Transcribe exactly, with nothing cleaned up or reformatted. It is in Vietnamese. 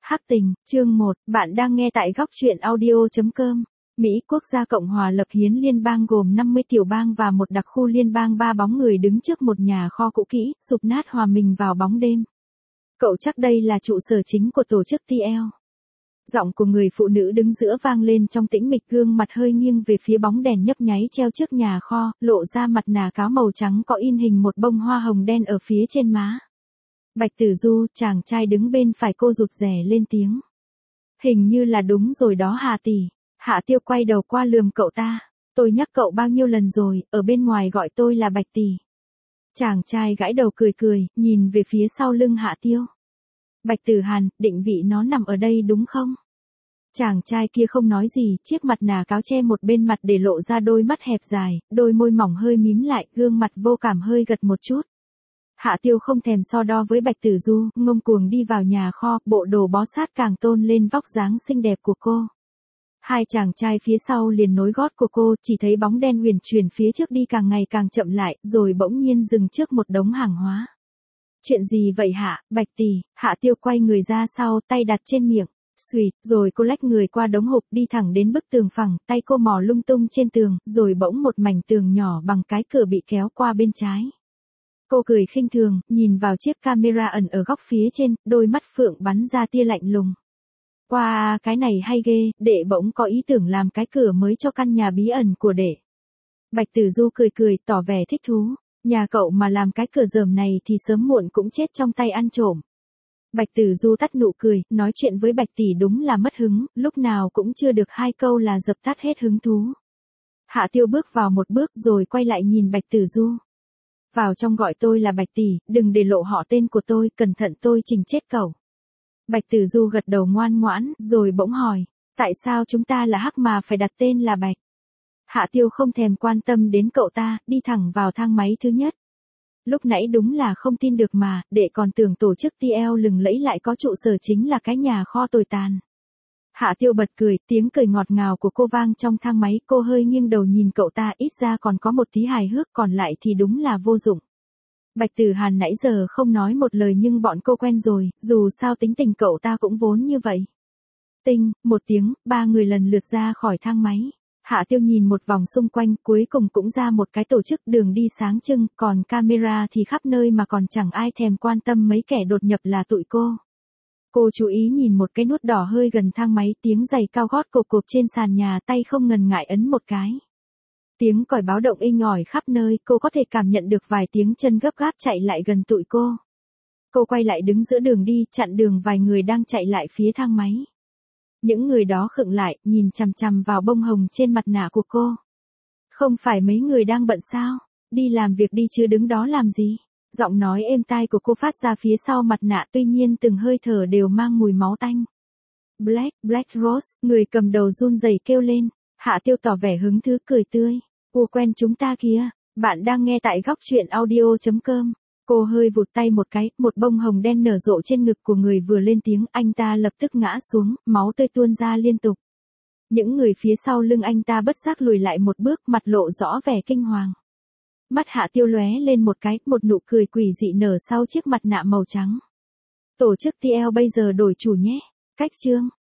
Hắc tình, chương một, bạn đang nghe tại góc truyện audio.com. Mỹ quốc gia Cộng hòa lập hiến liên bang gồm năm mươi tiểu bang và một đặc khu liên bang. Ba bóng người đứng trước một nhà kho cũ kỹ, sụp nát hòa mình vào bóng đêm. Cậu chắc đây là trụ sở chính của tổ chức tê lờ. Giọng của người phụ nữ đứng giữa vang lên trong tĩnh mịch, gương mặt hơi nghiêng về phía bóng đèn nhấp nháy treo trước nhà kho, lộ ra mặt nạ cáo màu trắng có in hình một bông hoa hồng đen ở phía trên má. Bạch Tử Du, chàng trai đứng bên phải cô rụt rè lên tiếng. Hình như là đúng rồi đó Hà tỷ. Hạ Tiêu quay đầu qua lườm cậu ta. Tôi nhắc cậu bao nhiêu lần rồi, ở bên ngoài gọi tôi là Bạch tỷ. Chàng trai gãi đầu cười cười, nhìn về phía sau lưng Hạ Tiêu. Bạch Tử Hàn, định vị nó nằm ở đây đúng không? Chàng trai kia không nói gì, chiếc mặt nạ cáo che một bên mặt để lộ ra đôi mắt hẹp dài, đôi môi mỏng hơi mím lại, gương mặt vô cảm hơi gật một chút. Hạ Tiêu không thèm so đo với Bạch Tử Du, ngông cuồng đi vào nhà kho, bộ đồ bó sát càng tôn lên vóc dáng xinh đẹp của cô. Hai chàng trai phía sau liền nối gót của cô, chỉ thấy bóng đen huyền chuyển phía trước đi càng ngày càng chậm lại, rồi bỗng nhiên dừng trước một đống hàng hóa. Chuyện gì vậy hả, Bạch tỷ? Hạ Tiêu quay người ra sau, tay đặt trên miệng. Xùyt, rồi cô lách người qua đống hộp đi thẳng đến bức tường phẳng, tay cô mò lung tung trên tường, rồi bỗng một mảnh tường nhỏ bằng cái cửa bị kéo qua bên trái. Cô cười khinh thường, nhìn vào chiếc camera ẩn ở góc phía trên, đôi mắt phượng bắn ra tia lạnh lùng. Wow, cái này hay ghê, đệ bỗng có ý tưởng làm cái cửa mới cho căn nhà bí ẩn của đệ. Bạch Tử Du cười cười, tỏ vẻ thích thú. Nhà cậu mà làm cái cửa rờm này thì sớm muộn cũng chết trong tay ăn trộm. Bạch Tử Du tắt nụ cười, nói chuyện với Bạch tỷ đúng là mất hứng, lúc nào cũng chưa được hai câu là dập tắt hết hứng thú. Hạ Tiêu bước vào một bước rồi quay lại nhìn Bạch Tử Du. Vào trong gọi tôi là Bạch tỷ, đừng để lộ họ tên của tôi, cẩn thận tôi chỉnh chết cậu. Bạch Tử Du gật đầu ngoan ngoãn, rồi bỗng hỏi, tại sao chúng ta là Hắc mà phải đặt tên là Bạch? Hạ Tiêu không thèm quan tâm đến cậu ta, đi thẳng vào thang máy thứ nhất. Lúc nãy đúng là không tin được mà, đệ còn tưởng tổ chức tê lờ lừng lẫy lại có trụ sở chính là cái nhà kho tồi tàn. Hạ Tiêu bật cười, tiếng cười ngọt ngào của cô vang trong thang máy, cô hơi nghiêng đầu nhìn cậu ta, ít ra còn có một tí hài hước, còn lại thì đúng là vô dụng. Bạch Tử Hàn nãy giờ không nói một lời nhưng bọn cô quen rồi, dù sao tính tình cậu ta cũng vốn như vậy. Tinh, một tiếng, ba người lần lượt ra khỏi thang máy. Hạ Tiêu nhìn một vòng xung quanh, cuối cùng cũng ra một cái tổ chức, đường đi sáng trưng, còn camera thì khắp nơi mà còn chẳng ai thèm quan tâm mấy kẻ đột nhập là tụi cô. Cô chú ý nhìn một cái nút đỏ hơi gần thang máy, tiếng giày cao gót cộp cộp trên sàn nhà, tay không ngần ngại ấn một cái. Tiếng còi báo động inh ỏi khắp nơi, cô có thể cảm nhận được vài tiếng chân gấp gáp chạy lại gần tụi cô. Cô quay lại đứng giữa đường đi, chặn đường vài người đang chạy lại phía thang máy. Những người đó khựng lại, nhìn chằm chằm vào bông hồng trên mặt nạ của cô. Không phải mấy người đang bận sao? Đi làm việc đi chứ đứng đó làm gì? Giọng nói êm tai của cô phát ra phía sau mặt nạ, tuy nhiên từng hơi thở đều mang mùi máu tanh. Black, Black Rose, người cầm đầu run rẩy kêu lên. Hạ Tiêu tỏ vẻ hứng thú cười tươi. Cô quen chúng ta kìa. Bạn đang nghe tại góc truyện audio.com. Cô hơi vụt tay một cái, một bông hồng đen nở rộ trên ngực của người vừa lên tiếng, anh ta lập tức ngã xuống, máu tươi tuôn ra liên tục. Những người phía sau lưng anh ta bất giác lùi lại một bước, mặt lộ rõ vẻ kinh hoàng. Mắt Hạ Tiêu lóe lên một cái, một nụ cười quỷ dị nở sau chiếc mặt nạ màu trắng. Tổ chức tê lờ bây giờ đổi chủ nhé. Cách chương.